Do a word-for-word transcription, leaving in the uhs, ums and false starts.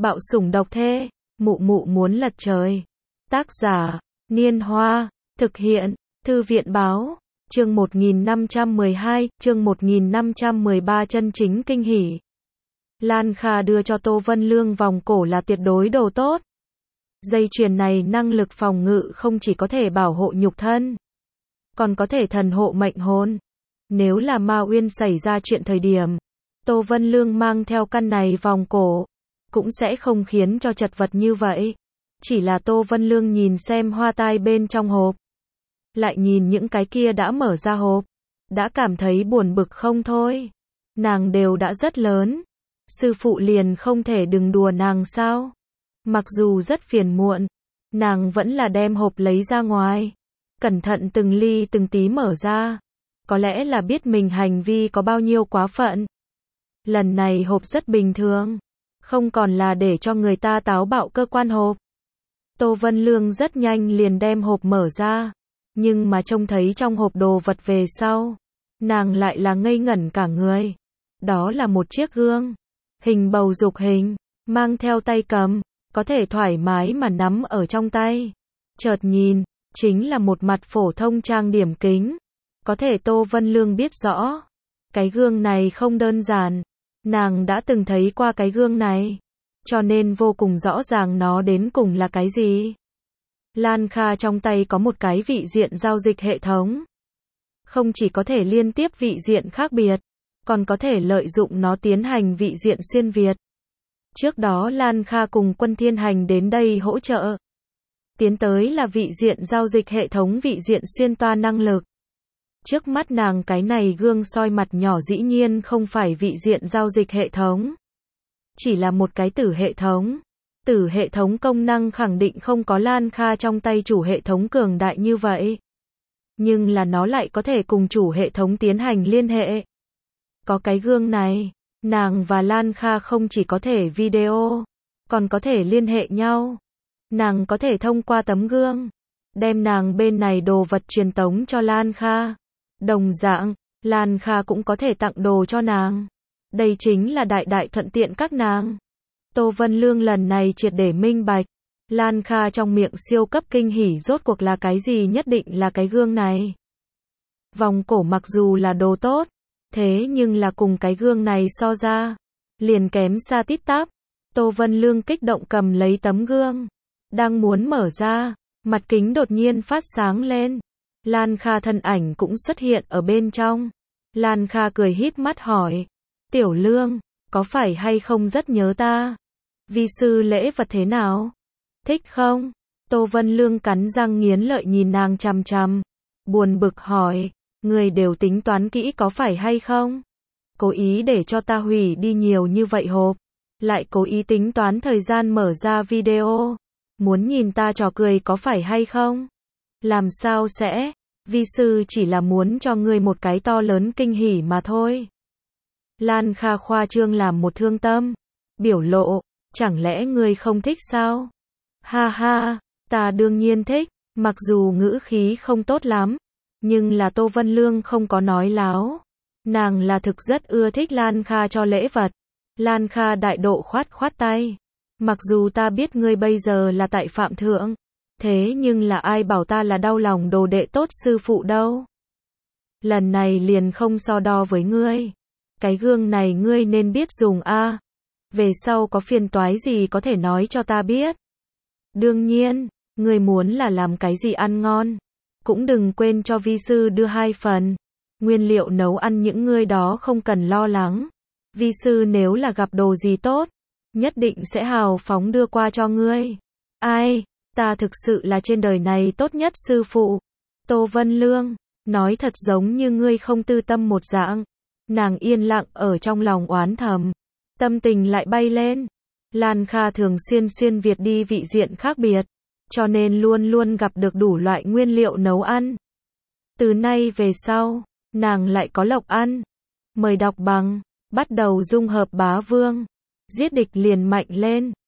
Bạo sủng độc thê, mụ mụ muốn lật trời. Tác giả, Niên Hoa, thực hiện, Thư viện báo, chương một nghìn năm trăm mười hai, chương một nghìn năm trăm mười ba chân chính kinh hỉ. Lan Kha đưa cho Tô Vân Lương vòng cổ là tuyệt đối đồ tốt. Dây chuyền này năng lực phòng ngự không chỉ có thể bảo hộ nhục thân, còn có thể thần hộ mệnh hồn. Nếu là Ma Uyên xảy ra chuyện thời điểm, Tô Vân Lương mang theo căn này vòng cổ, cũng sẽ không khiến cho chật vật như vậy. Chỉ là Tô Vân Lương nhìn xem hoa tai bên trong hộp, lại nhìn những cái kia đã mở ra hộp, đã cảm thấy buồn bực không thôi. Nàng đều đã rất lớn, sư phụ liền không thể đừng đùa nàng sao? Mặc dù rất phiền muộn, nàng vẫn là đem hộp lấy ra ngoài, cẩn thận từng ly từng tí mở ra. Có lẽ là biết mình hành vi có bao nhiêu quá phận. Lần này hộp rất bình thường, không còn là để cho người ta táo bạo cơ quan hộp. Tô Vân Lương rất nhanh liền đem hộp mở ra, nhưng mà trông thấy trong hộp đồ vật về sau, nàng lại là ngây ngẩn cả người. Đó là một chiếc gương, hình bầu dục hình, mang theo tay cầm, có thể thoải mái mà nắm ở trong tay. Chợt nhìn, chính là một mặt phổ thông trang điểm kính. Có thể Tô Vân Lương biết rõ, cái gương này không đơn giản. Nàng đã từng thấy qua cái gương này, cho nên vô cùng rõ ràng nó đến cùng là cái gì. Lan Kha trong tay có một cái vị diện giao dịch hệ thống. Không chỉ có thể liên tiếp vị diện khác biệt, còn có thể lợi dụng nó tiến hành vị diện xuyên Việt. Trước đó Lan Kha cùng Quân Thiên Hành đến đây hỗ trợ. Tiến tới là vị diện giao dịch hệ thống vị diện xuyên toa năng lực. Trước mắt nàng cái này gương soi mặt nhỏ dĩ nhiên không phải vị diện giao dịch hệ thống, chỉ là một cái tử hệ thống. Tử hệ thống công năng khẳng định không có Lan Kha trong tay chủ hệ thống cường đại như vậy. Nhưng là nó lại có thể cùng chủ hệ thống tiến hành liên hệ. Có cái gương này, nàng và Lan Kha không chỉ có thể video, còn có thể liên hệ nhau. Nàng có thể thông qua tấm gương, đem nàng bên này đồ vật truyền tống cho Lan Kha. Đồng dạng, Lan Kha cũng có thể tặng đồ cho nàng. Đây chính là đại đại thuận tiện các nàng. Tô Vân Lương lần này triệt để minh bạch. Lan Kha trong miệng siêu cấp kinh hỉ rốt cuộc là cái gì, nhất định là cái gương này. Vòng cổ mặc dù là đồ tốt, thế nhưng là cùng cái gương này so ra, liền kém xa tít tắp. Tô Vân Lương kích động cầm lấy tấm gương, đang muốn mở ra, mặt kính đột nhiên phát sáng lên. Lan Kha thân ảnh cũng xuất hiện ở bên trong. Lan Kha cười híp mắt hỏi, Tiểu Lương, có phải hay không rất nhớ ta? Vi sư lễ vật thế nào? Thích không? Tô Vân Lương cắn răng nghiến lợi nhìn nàng chằm chằm, buồn bực hỏi, người đều tính toán kỹ có phải hay không? Cố ý để cho ta hủy đi nhiều như vậy hộp, lại cố ý tính toán thời gian mở ra video, muốn nhìn ta trò cười có phải hay không? Làm sao sẽ? Vi sư chỉ là muốn cho ngươi một cái to lớn kinh hỉ mà thôi. Lan Kha khoa trương làm một thương tâm, biểu lộ, chẳng lẽ ngươi không thích sao? Ha ha, ta đương nhiên thích, mặc dù ngữ khí không tốt lắm, nhưng là Tô Vân Lương không có nói láo. Nàng là thực rất ưa thích Lan Kha cho lễ vật. Lan Kha đại độ khoát khoát tay. Mặc dù ta biết ngươi bây giờ là tại phạm thượng, thế nhưng là ai bảo ta là đau lòng đồ đệ tốt sư phụ đâu. Lần này liền không so đo với ngươi. Cái gương này ngươi nên biết dùng a. À. Về sau có phiền toái gì có thể nói cho ta biết. Đương nhiên, ngươi muốn là làm cái gì ăn ngon, cũng đừng quên cho vi sư đưa hai phần. Nguyên liệu nấu ăn những ngươi đó không cần lo lắng. Vi sư nếu là gặp đồ gì tốt, nhất định sẽ hào phóng đưa qua cho ngươi. Ai, ta thực sự là trên đời này tốt nhất sư phụ. Tô Vân Lương, nói thật giống như ngươi không tư tâm một dạng. Nàng yên lặng ở trong lòng oán thầm, tâm tình lại bay lên. Lan Kha thường xuyên xuyên Việt đi vị diện khác biệt, cho nên luôn luôn gặp được đủ loại nguyên liệu nấu ăn. Từ nay về sau, nàng lại có lộc ăn. Mời đọc bằng, bắt đầu dung hợp bá vương, giết địch liền mạnh lên.